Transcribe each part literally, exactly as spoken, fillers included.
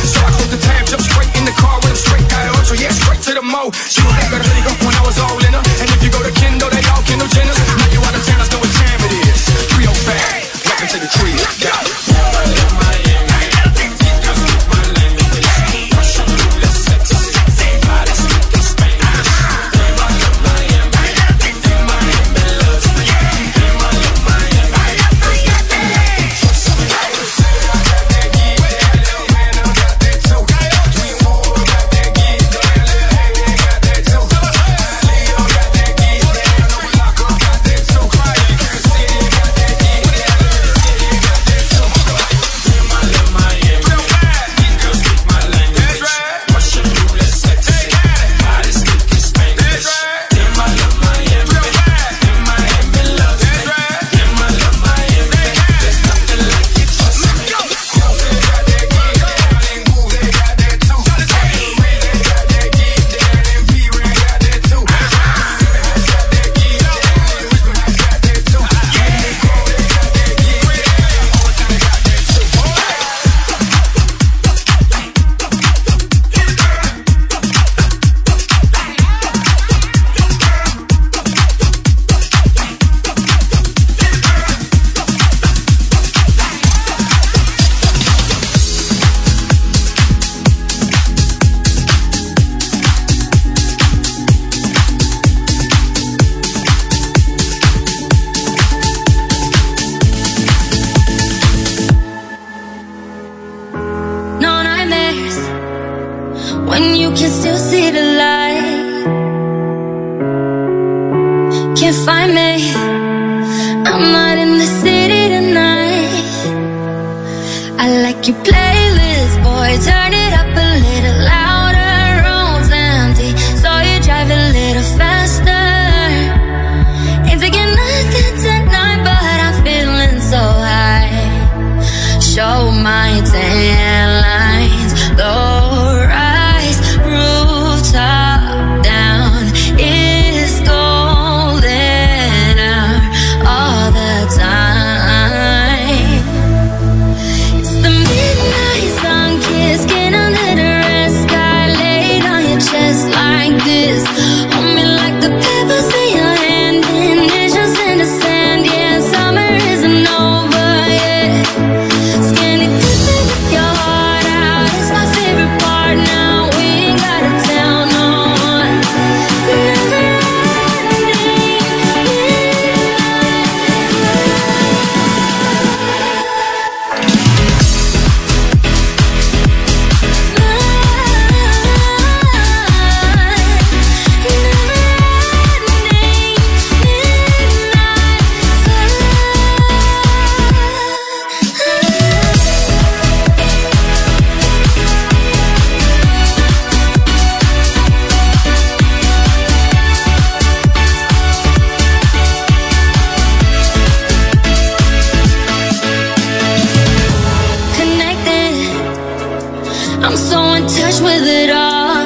So I closed the tab, jumped straight in the car with him straight out of Ocho, yeah, straight to the mo. She was back with a hoodie up when I was all in her. And if you go to Kendall, they all Kendall Jenners. Now you out of town, I know what time it is. three oh five, welcome to the tree. Yeah. When you can still see the light, can't find me, I'm not in the city tonight. I like your playlist, boy, turn it up a little louder. Room's empty, so you drive a little faster. Ain't taking nothing tonight, but I'm feeling so high. Show my tan lines, low rise, rooftop down. It's golden hour all the time. It's the midnight sun kiss, skin under the red sky, laid on your chest like this. Hold me like the pebbles in your hand, initials in the sand. Yeah, summer isn't over yet. Skinny dipping with your heart out, it's my favorite part now. We ain't gotta tell no one. Never ending connected, I'm so in touch with it all.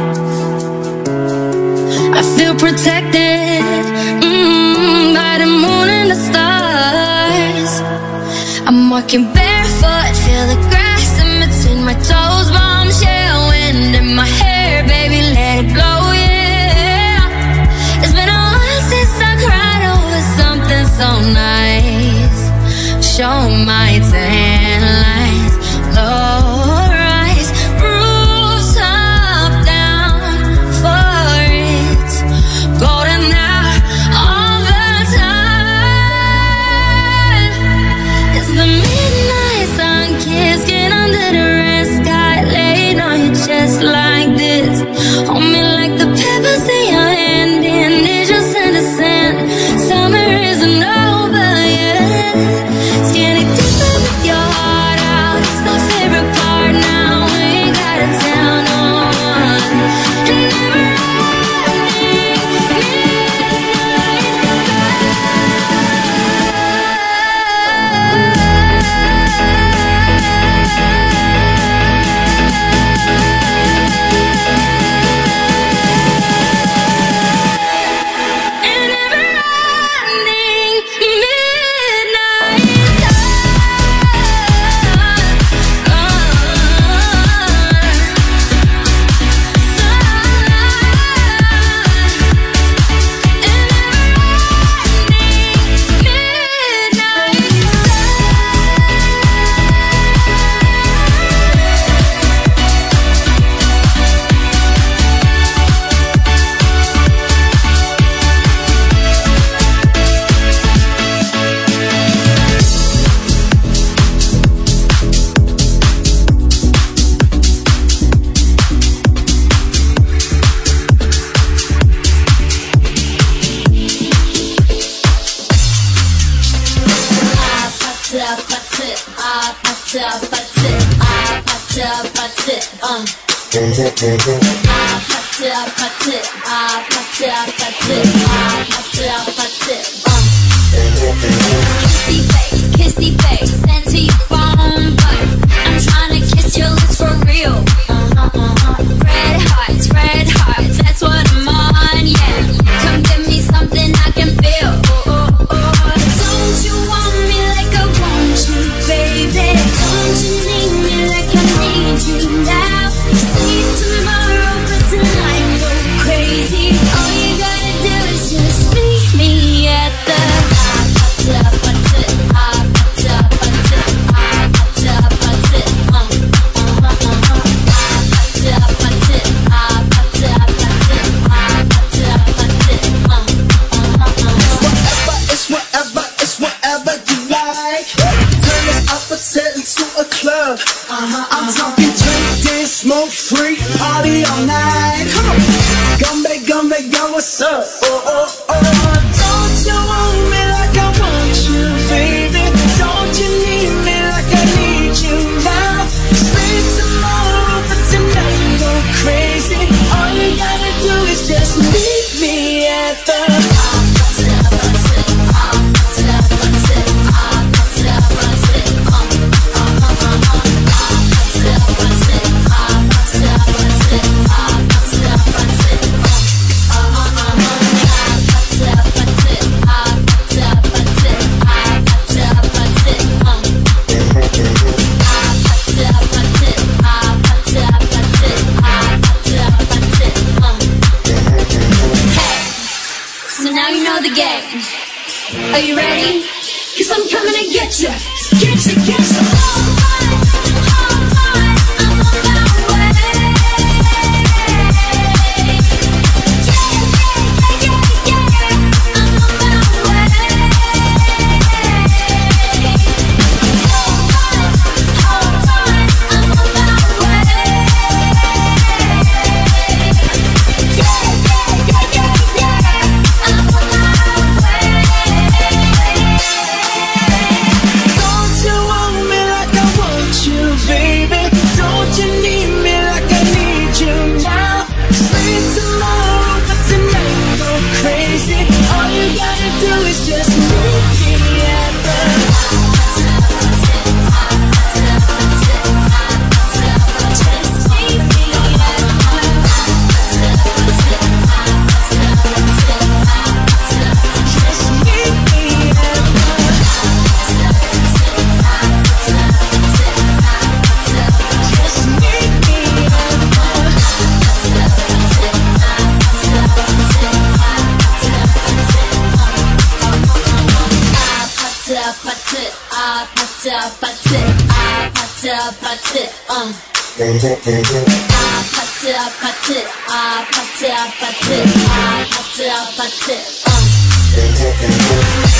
I feel protected mm, by the moon and the stars. I'm walking barefoot, feel the grass in between my toes. Bombshell wind in my hair, baby, let it blow, yeah. It's been a while since I cried over something so nice. Show my tan lines, low rise, rooftop down for it. Golden hour all the time. It's the midnight sun kiss, skin under the red sky, laid on your chest like this. Hold me like the pebbles in your hand, initials in the sand. Summer isn't over yet. Skinny dipping with 아파트 아파트 아파트 아파트 아파트 아파트 Kissy face, kissy face, send to your phone, but I'm trying to kiss your lips for real. Uh-huh, uh-huh. Red hearts, red hearts, that's what I'm on, yeah. Come give me something I can feel. Oh, oh, oh. Don't you want me like I want you, baby? Don't you need me like I need you now? See tomorrow, but tonight go crazy. All you gotta do is just meet me at the I'm talking drink, dance, smoke, free, party all night. Come on, Gumbe, Gumbe, yo, what's up? Oh, oh, oh. Don't you want me like I want you, baby? Don't you need me like I need you now? Spend tomorrow, but tonight go crazy. All you gotta do is just meet me at the Are you ready? Cause I'm coming to get you. Get you, get you. Hold on, hold on, I'm on my way. Yeah, yeah, yeah, yeah, yeah, I'm on my way. Hold on, hold on, I'm on my way. Yeah, yeah, yeah, yeah, yeah, I'm on my way. 아파트 아파트 아파트 어 아파트 아파트 아파트 아파트 아파트 아파트 어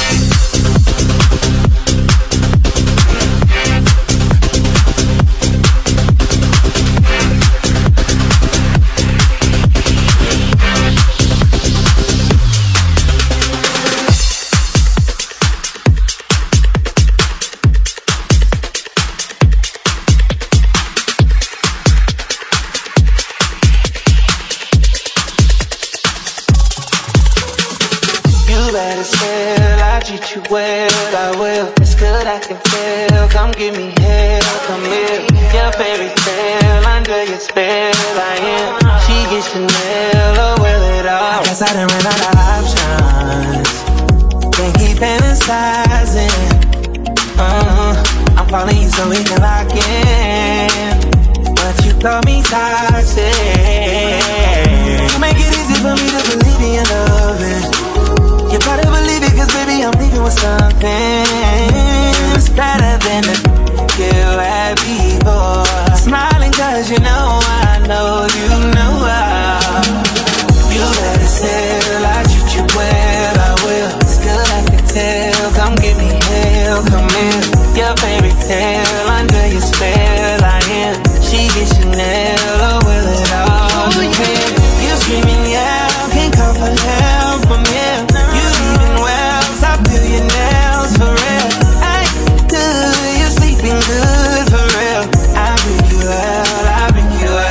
treat you well, I will. It's good, I can feel. Come give me hell, come here. Your fairy tale, under your spell, I am. She gets Chanel, oh, will it all. I guess I done ran out of options. Can't keep fantasizing. Uh, I'm calling you so we can lock in, but you call me toxic. You make it easy for me to believe in your loving. You better believe it, cause baby, I'm leaving with something. It's better than the you had before. Smiling cause you know I know you know how. You better still, I treat you well, I will. It's good, I can tell. Come give me hell, come in. Your fairy tale, under your spell, I am. She gets Chanel, oh, will it all depend? You're screaming, yeah, can't call for help from here. Your nails for real. I do, you're sleeping good for real. I bring you out, I bring you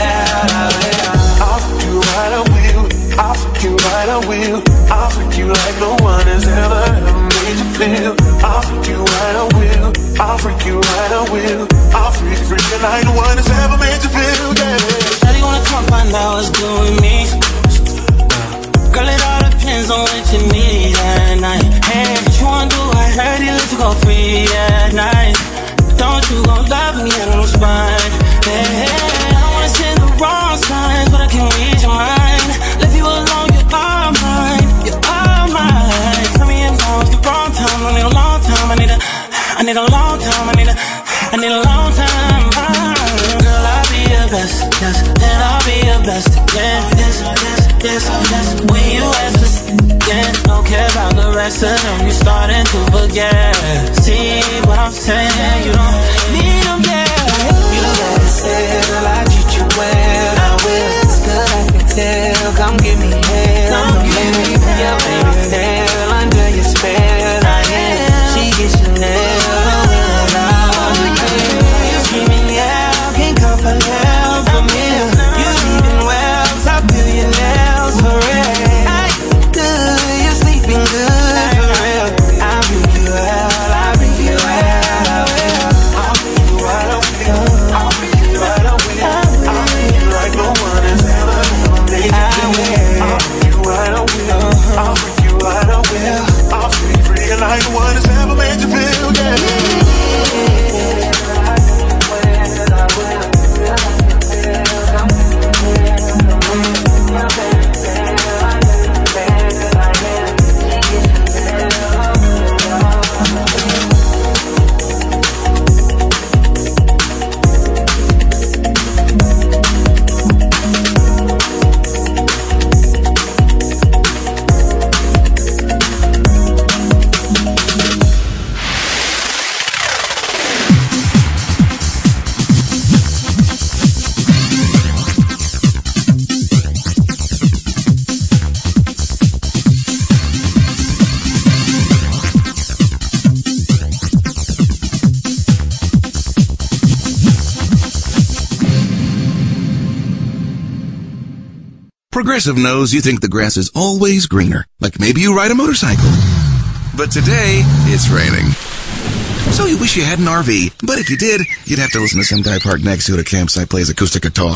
what's good with me. Girl, it all depends on what you need at night. Hey, what you wanna do? I heard he let you go free at night. Don't you gon' love me out on the spine. Hey, hey, I don't wanna send the wrong signs, but I can read your mind. Leave you alone, you're all mine. You're all mine. Tell me it now, it's the wrong time. I need a long time. I need a, I need a long time. I need a, I need a long time. Girl, I'll be your best, yes, and I'll be your best, yeah, yes, yes, yes, yes. When you ask us, yeah, don't care about the rest of them. You're starting to forget. See what I'm saying? You don't need them there. You better say, girl, I treat you well. I will. It's good, I can tell. Come give me hell. Come give me hell. Yeah, baby, hell under your spell. I am. She gets Chanel. For help from you, you leaving well. Top billionaires for real. I good, you're sleeping good for real. I'll bring you out, I'll bring you out, I will. I'll bring you out, I will. I'll bring you out, I will. I'll bring you like no one has ever made it. I will. I'll bring you out, I will. I'll bring you out, I will. I'll be free like no one has ever made you feel, yeah. Progressive knows you think the grass is always greener, like maybe you ride a motorcycle. But today, it's raining. So you wish you had an R V, but if you did, you'd have to listen to some guy parked next to it at a campsite plays acoustic guitar.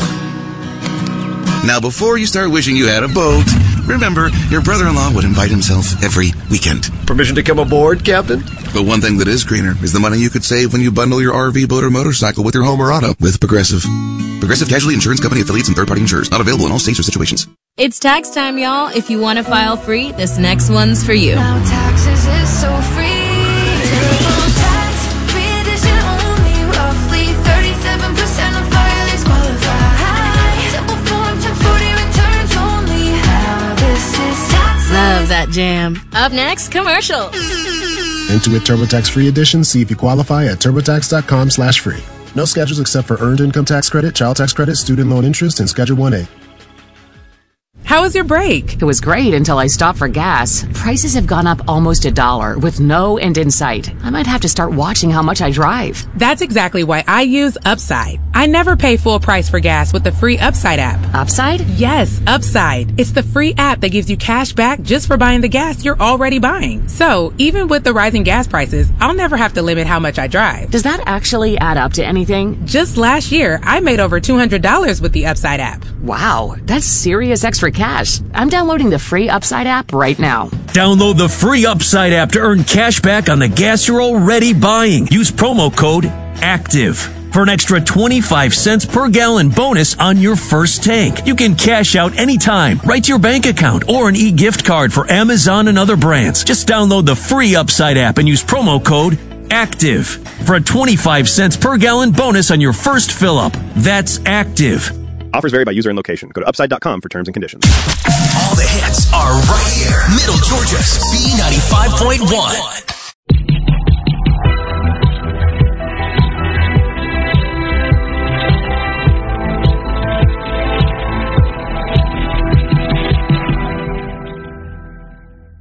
Now, before you start wishing you had a boat, remember, your brother-in-law would invite himself every weekend. Permission to come aboard, Captain? But one thing that is greener is the money you could save when you bundle your R V, boat, or motorcycle with your home or auto with Progressive. Progressive Casualty Insurance Company affiliates and third-party insurers. Not available in all states or situations. It's tax time, y'all. If you want to file free, this next one's for you. Now taxes is so free. Typical tax-free edition only. Roughly thirty-seven percent of filers qualify. Simple form ten forty returns only. Now this is tax. Love that jam. Up next, commercials. Intuit TurboTax Free Edition. See if you qualify at TurboTax.com slash free. No schedules except for earned income tax credit, child tax credit, student loan interest, and Schedule one A. How was your break? It was great until I stopped for gas. Prices have gone up almost a dollar with no end in sight. I might have to start watching how much I drive. That's exactly why I use Upside. I never pay full price for gas with the free Upside app. Upside? Yes, Upside. It's the free app that gives you cash back just for buying the gas you're already buying. So, even with the rising gas prices, I'll never have to limit how much I drive. Does that actually add up to anything? Just last year, I made over two hundred dollars with the Upside app. Wow, that's serious extra cash. I'm downloading the free Upside app right now. Download the free Upside app to earn cash back on the gas you're already buying. Use promo code ACTIVE for an extra twenty-five cents per gallon bonus on your first tank. You can cash out anytime, right to your bank account, or an e-gift card for Amazon and other brands. Just download the free Upside app and use promo code ACTIVE for a twenty-five cents per gallon bonus on your first fill-up. That's ACTIVE. Offers vary by user and location. Go to upside dot com for terms and conditions. All the hits are right here. Middle Georgia's B ninety-five point one.